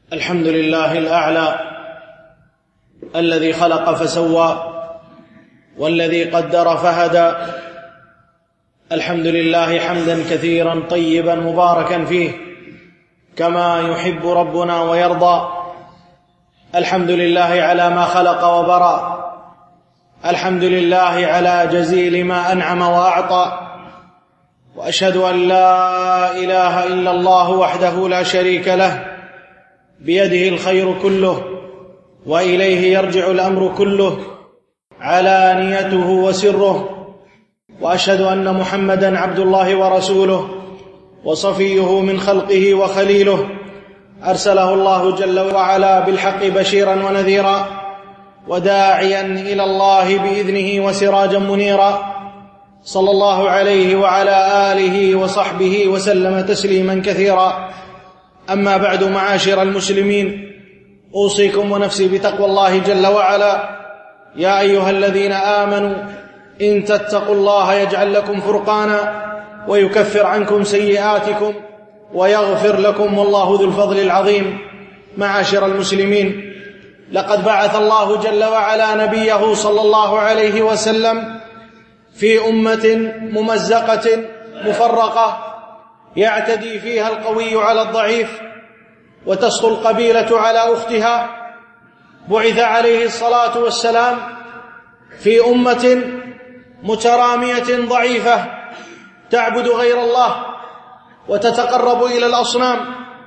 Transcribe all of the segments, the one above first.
الحمد لله الأعلى الذي خلق فسوى والذي قدر فهدى. الحمد لله حمدا كثيرا طيبا مباركا فيه كما يحب ربنا ويرضى. الحمد لله على ما خلق وبرى، الحمد لله على جزيل ما أنعم وأعطى، وأشهد أن لا إله إلا الله وحده لا شريك له بيده الخير كله وإليه يرجع الأمر كله، علانيته وسره. وأشهد أن محمدًا عبد الله ورسوله وصفيه من خلقه وخليله، أرسله الله جل وعلا بالحق بشيرا ونذيرا وداعيا إلى الله بإذنه وسراجا منيرا، صلى الله عليه وعلى آله وصحبه وسلم تسليما كثيرا. أما بعد، معاشر المسلمين، أوصيكم ونفسي بتقوى الله جل وعلا. يا أيها الذين آمنوا إن تتقوا الله يجعل لكم فرقانا ويكفر عنكم سيئاتكم ويغفر لكم، والله ذو الفضل العظيم. معاشر المسلمين، لقد بعث الله جل وعلا نبيه صلى الله عليه وسلم في أمة ممزقة مفرقة يعتدي فيها القوي على الضعيف وتسطو القبيلة على أختها. بعث عليه الصلاة والسلام في أمة مترامية ضعيفة تعبد غير الله وتتقرب إلى الأصنام،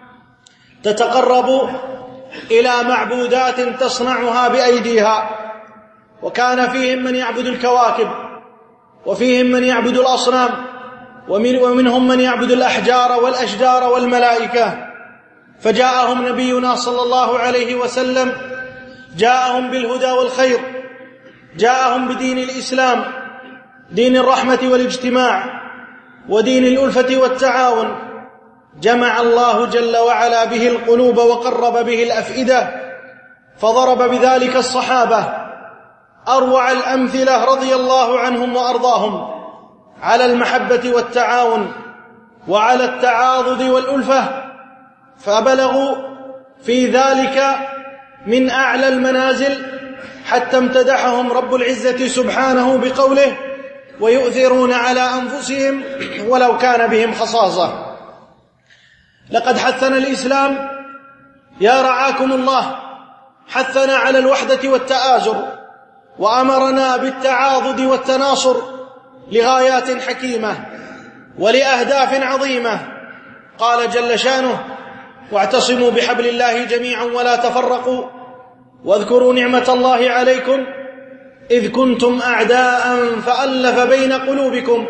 تتقرب إلى معبودات تصنعها بأيديها. وكان فيهم من يعبد الكواكب، وفيهم من يعبد الأصنام، ومنهم من يعبد الأحجار والأشجار والملائكة. فجاءهم نبينا صلى الله عليه وسلم، جاءهم بالهدى والخير، جاءهم بدين الإسلام، دين الرحمة والاجتماع ودين الألفة والتعاون. جمع الله جل وعلا به القلوب وقرب به الأفئدة، فضرب بذلك الصحابة أروع الأمثلة رضي الله عنهم وأرضاهم على المحبة والتعاون وعلى التعاضد والألفة، فبلغوا في ذلك من أعلى المنازل، حتى امتدحهم رب العزة سبحانه بقوله: ويؤثرون على أنفسهم ولو كان بهم خصاصة. لقد حثنا الإسلام يا رعاكم الله، حثنا على الوحدة والتآزر، وأمرنا بالتعاضد والتناصر لغايات حكيمة ولأهداف عظيمة. قال جل شانه: واعتصموا بحبل الله جميعا ولا تفرقوا واذكروا نعمة الله عليكم إذ كنتم أعداء فألف بين قلوبكم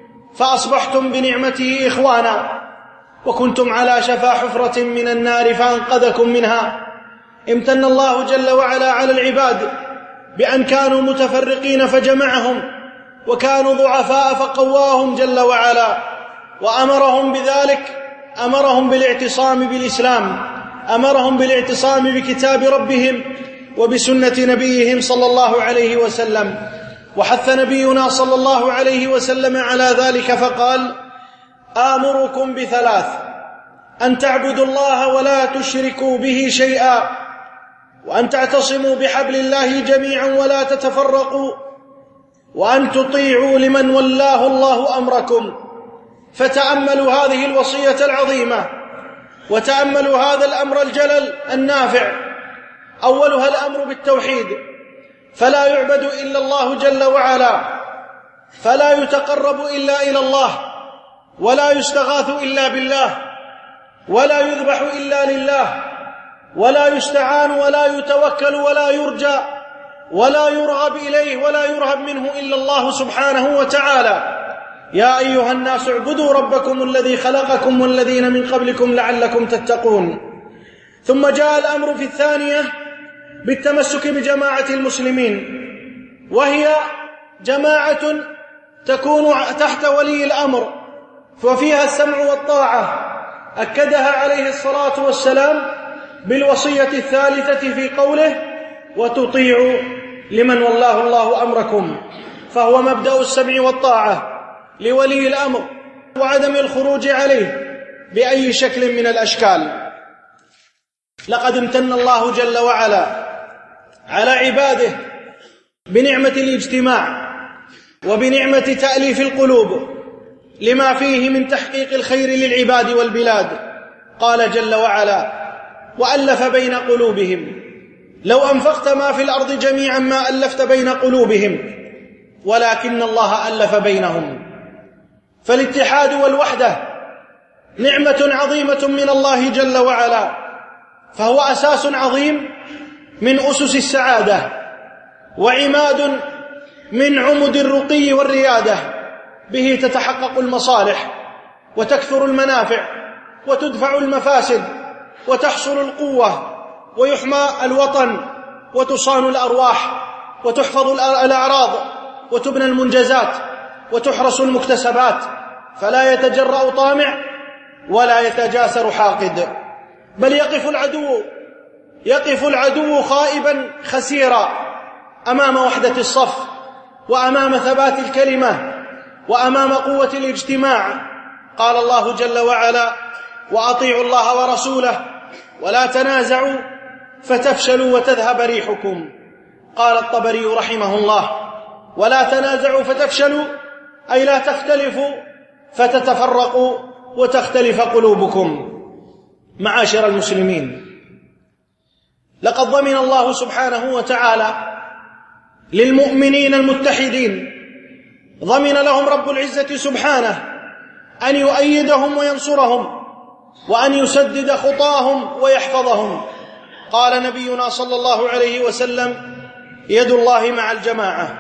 فأصبحتم بنعمته إخوانا وكنتم على شفا حفرة من النار فأنقذكم منها. امتن الله جل وعلا على العباد بأن كانوا متفرقين فجمعهم، وكانوا ضعفاء فقواهم جل وعلا، وأمرهم بذلك، أمرهم بالاعتصام بالإسلام، أمرهم بالاعتصام بكتاب ربهم وبسنة نبيهم صلى الله عليه وسلم. وحث نبينا صلى الله عليه وسلم على ذلك فقال: آمركم بثلاث: أن تعبدوا الله ولا تشركوا به شيئا، وأن تعتصموا بحبل الله جميعا ولا تتفرقوا، وأن تطيعوا لمن ولاه الله أمركم. فتأملوا هذه الوصية العظيمة، وتأملوا هذا الأمر الجلل النافع. أولها الأمر بالتوحيد، فلا يعبد إلا الله جل وعلا، فلا يتقرب إلا إلى الله، ولا يستغاث إلا بالله، ولا يذبح إلا لله، ولا يستعان ولا يتوكل ولا يرجى ولا يرغب إليه ولا يرهب منه إلا الله سبحانه وتعالى. يا أيها الناس اعبدوا ربكم الذي خلقكم والذين من قبلكم لعلكم تتقون. ثم جاء الأمر في الثانية بالتمسك بجماعة المسلمين، وهي جماعة تكون تحت ولي الأمر وفيها السمع والطاعة. أكدها عليه الصلاة والسلام بالوصية الثالثة في قوله: وتطيعوا لمن والله الله أمركم. فهو مبدأ السمع والطاعة لولي الأمر وعدم الخروج عليه بأي شكل من الأشكال. لقد امتن الله جل وعلا على عباده بنعمة الاجتماع وبنعمة تأليف القلوب لما فيه من تحقيق الخير للعباد والبلاد. قال جل وعلا: وألف بين قلوبهم لو أنفقت ما في الأرض جميعا ما ألفت بين قلوبهم ولكن الله ألف بينهم. فالاتحاد والوحدة نعمة عظيمة من الله جل وعلا، فهو أساس عظيم من أسس السعادة وعماد من عمد الرقي والريادة، به تتحقق المصالح وتكثر المنافع وتدفع المفاسد وتحصل القوة ويحمى الوطن وتصان الأرواح وتحفظ الأعراض وتبنى المنجزات وتحرس المكتسبات، فلا يتجرأ طامع ولا يتجاسر حاقد، بل يقف العدو خائبا خسيرا أمام وحدة الصف وأمام ثبات الكلمة وأمام قوة الاجتماع. قال الله جل وعلا: وأطيعوا الله ورسوله ولا تنازعوا فتفشلوا وتذهب ريحكم. قال الطبري رحمه الله: ولا تنازعوا فتفشلوا أي لا تختلفوا فتتفرقوا وتختلف قلوبكم. معاشر المسلمين، لقد ضمن الله سبحانه وتعالى للمؤمنين المتحدين، ضمن لهم رب العزة سبحانه أن يؤيدهم وينصرهم وأن يسدد خطاهم ويحفظهم. قال نبينا صلى الله عليه وسلم: يد الله مع الجماعة.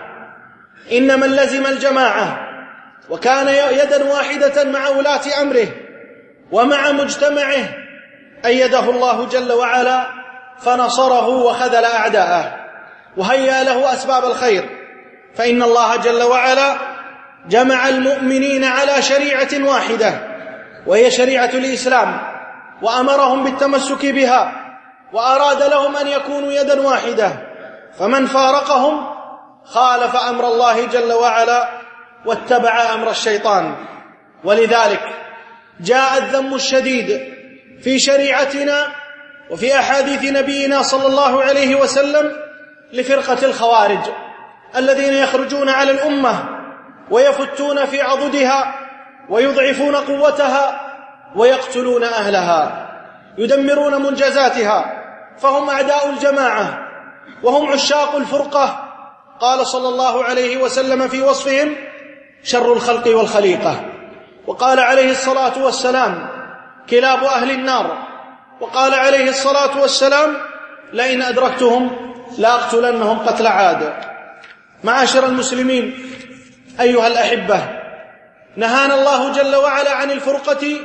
إن من لزم الجماعة وكان يدا واحدة مع ولاة أمره ومع مجتمعه أيده الله جل وعلا فنصره وخذل أعداءه وهيأ له أسباب الخير، فإن الله جل وعلا جمع المؤمنين على شريعة واحدة وهي شريعة الإسلام، وأمرهم بالتمسك بها، وأراد لهم أن يكونوا يدا واحدة، فمن فارقهم خالف أمر الله جل وعلا واتبع أمر الشيطان. ولذلك جاء الذم الشديد في شريعتنا وفي أحاديث نبينا صلى الله عليه وسلم لفرقة الخوارج الذين يخرجون على الأمة ويفتون في عضدها ويضعفون قوتها ويقتلون أهلها، يدمرون منجزاتها، فهم أعداء الجماعة وهم عشاق الفرقة. قال صلى الله عليه وسلم في وصفهم: شر الخلق والخليقة. وقال عليه الصلاة والسلام: كلاب أهل النار. وقال عليه الصلاة والسلام: لئن أدركتهم لأقتلنهم قتل عاد. معاشر المسلمين أيها الأحبة، نهانا الله جل وعلا عن الفرقة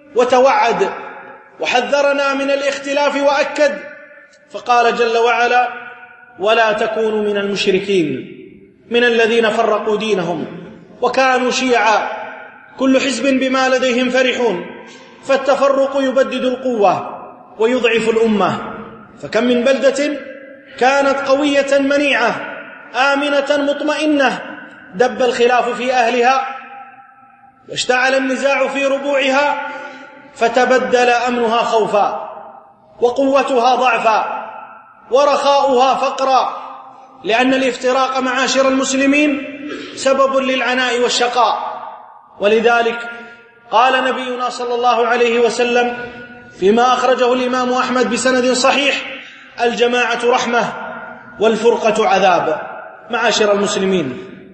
وتوعد وحذرنا من الاختلاف وأكد، فقال جل وعلا: ولا تكونوا من المشركين من الذين فرقوا دينهم وكانوا شيعا كل حزب بما لديهم فرحون. فالتفرق يبدد القوة ويضعف الأمة، فكم من بلدة كانت قوية منيعة آمنة مطمئنة دب الخلاف في أهلها واشتعل النزاع في ربوعها فتبدل أمنها خوفا وقوتها ضعفا ورخاؤها فقرا، لأن الافتراق معاشر المسلمين سبب للعناء والشقاء. ولذلك قال نبينا صلى الله عليه وسلم فيما أخرجه الإمام أحمد بسند صحيح: الجماعة رحمة والفرقة عذاب. معاشر المسلمين،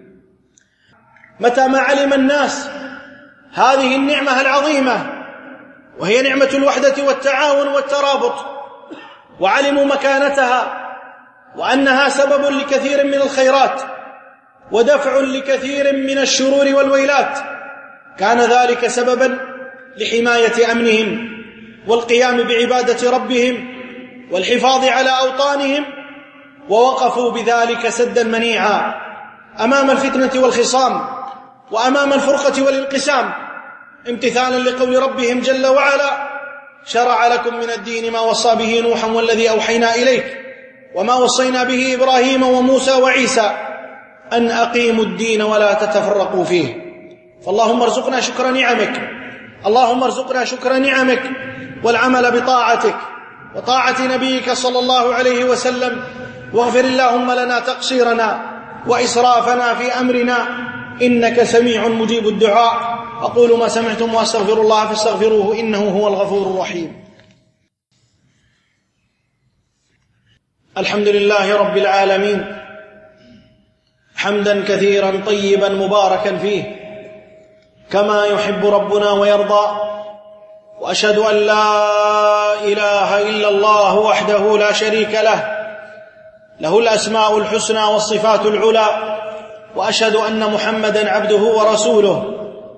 متى ما علم الناس هذه النعمة العظيمة وهي نعمة الوحدة والتعاون والترابط، وعلموا مكانتها وأنها سبب لكثير من الخيرات ودفع لكثير من الشرور والويلات، كان ذلك سببا لحماية أمنهم والقيام بعبادة ربهم والحفاظ على أوطانهم، ووقفوا بذلك سدا منيعا أمام الفتنة والخصام وأمام الفرقة والانقسام، امتثالا لقول ربهم جل وعلا: شرع لكم من الدين ما وصى به نوحا والذي أوحينا إليك وما وصينا به إبراهيم وموسى وعيسى أن أقيموا الدين ولا تتفرقوا فيه. فاللهم ارزقنا شكر نعمك، اللهم ارزقنا شكر نعمك والعمل بطاعتك وطاعة نبيك صلى الله عليه وسلم، واغفر اللهم لنا تقصيرنا وإسرافنا في أمرنا، إنك سميع مجيب الدعاء. أقول ما سمعتم وأستغفر الله فاستغفروه إنه هو الغفور الرحيم. الحمد لله رب العالمين، حمدا كثيرا طيبا مباركا فيه كما يحب ربنا ويرضى، وأشهد أن لا إله إلا الله وحده لا شريك له، له الأسماء الحسنى والصفات العلى، وأشهد أن محمدا عبده ورسوله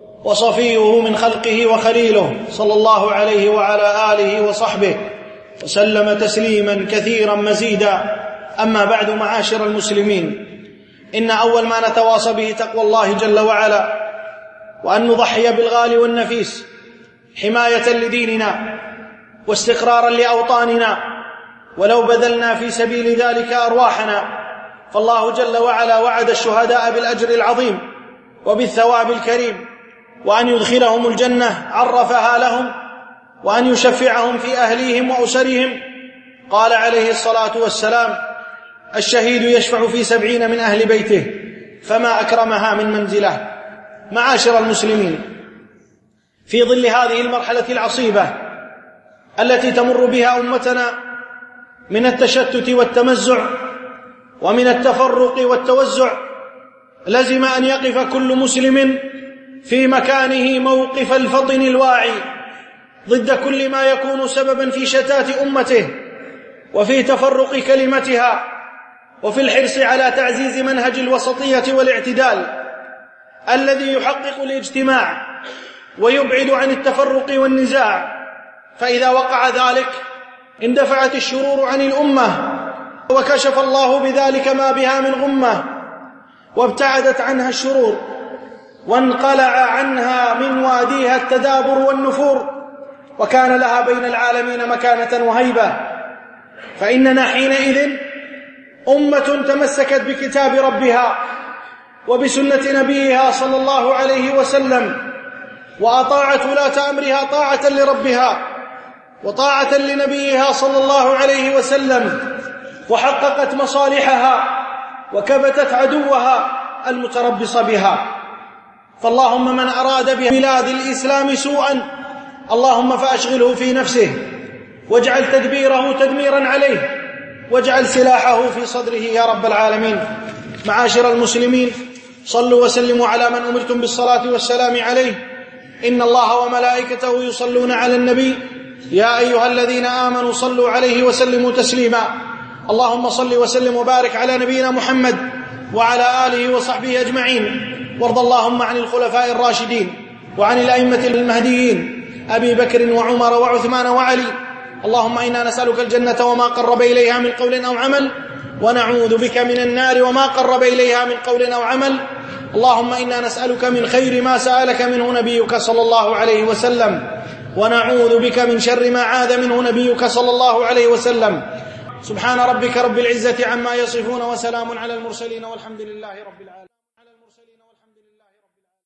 وصفيه من خلقه وخليله، صلى الله عليه وعلى آله وصحبه وسلم تسليما كثيرا مزيدا. أما بعد، معاشر المسلمين، إن أول ما نتواصى به تقوى الله جل وعلا، وأن نضحي بالغالي والنفيس حماية لديننا واستقرارا لأوطاننا، ولو بذلنا في سبيل ذلك أرواحنا، فالله جل وعلا وعد الشهداء بالأجر العظيم وبالثواب الكريم، وأن يدخلهم الجنة عرفها لهم، وأن يشفعهم في أهليهم وأسرهم. قال عليه الصلاة والسلام: الشهيد يشفع في 70 من أهل بيته، فما أكرمها من منزله. معاشر المسلمين، في ظل هذه المرحلة العصيبة التي تمر بها أمتنا من التشتت والتمزع ومن التفرق والتوزع، لزم أن يقف كل مسلم في مكانه موقف الفطن الواعي ضد كل ما يكون سببا في شتات أمته وفي تفرق كلمتها، وفي الحرص على تعزيز منهج الوسطية والاعتدال الذي يحقق الاجتماع ويبعد عن التفرق والنزاع. فإذا وقع ذلك اندفعت الشرور عن الأمة، وكشف الله بذلك ما بها من غمة، وابتعدت عنها الشرور، وانقلع عنها من واديها التدابر والنفور، وكان لها بين العالمين مكانة وهيبة. فإننا حينئذ أمة تمسكت بكتاب ربها وبسنة نبيها صلى الله عليه وسلم، وأطاعت ولاة أمرها طاعة لربها وطاعة لنبيها صلى الله عليه وسلم، وحققت مصالحها وكبتت عدوها المتربص بها. فاللهم من أراد ببلاد الإسلام سوءا اللهم فأشغله في نفسه، واجعل تدبيره تدميرا عليه، واجعل سلاحه في صدره يا رب العالمين. معاشر المسلمين، صلوا وسلموا على من أمرتم بالصلاة والسلام عليه. إن الله وملائكته يصلون على النبي، يا أيها الذين آمنوا صلوا عليه وسلموا تسليما. اللهم صل وسلم وبارك على نبينا محمد وعلى آله وصحبه أجمعين، وارض اللهم عن الخلفاء الراشدين وعن الأئمة المهديين أبي بكر وعمر وعثمان وعلي. اللهم إنا نسألك الجنة وما قرب إليها من قول أو عمل، ونعوذ بك من النار وما قرب إليها من قول أو عمل. اللهم إنا نسألك من خير ما سألك منه نبيك صلى الله عليه وسلم، ونعوذ بك من شر ما عاذ منه نبيك صلى الله عليه وسلم. سبحان ربك رب العزة عما يصفون، وسلام على المرسلين، والحمد لله رب العالمين.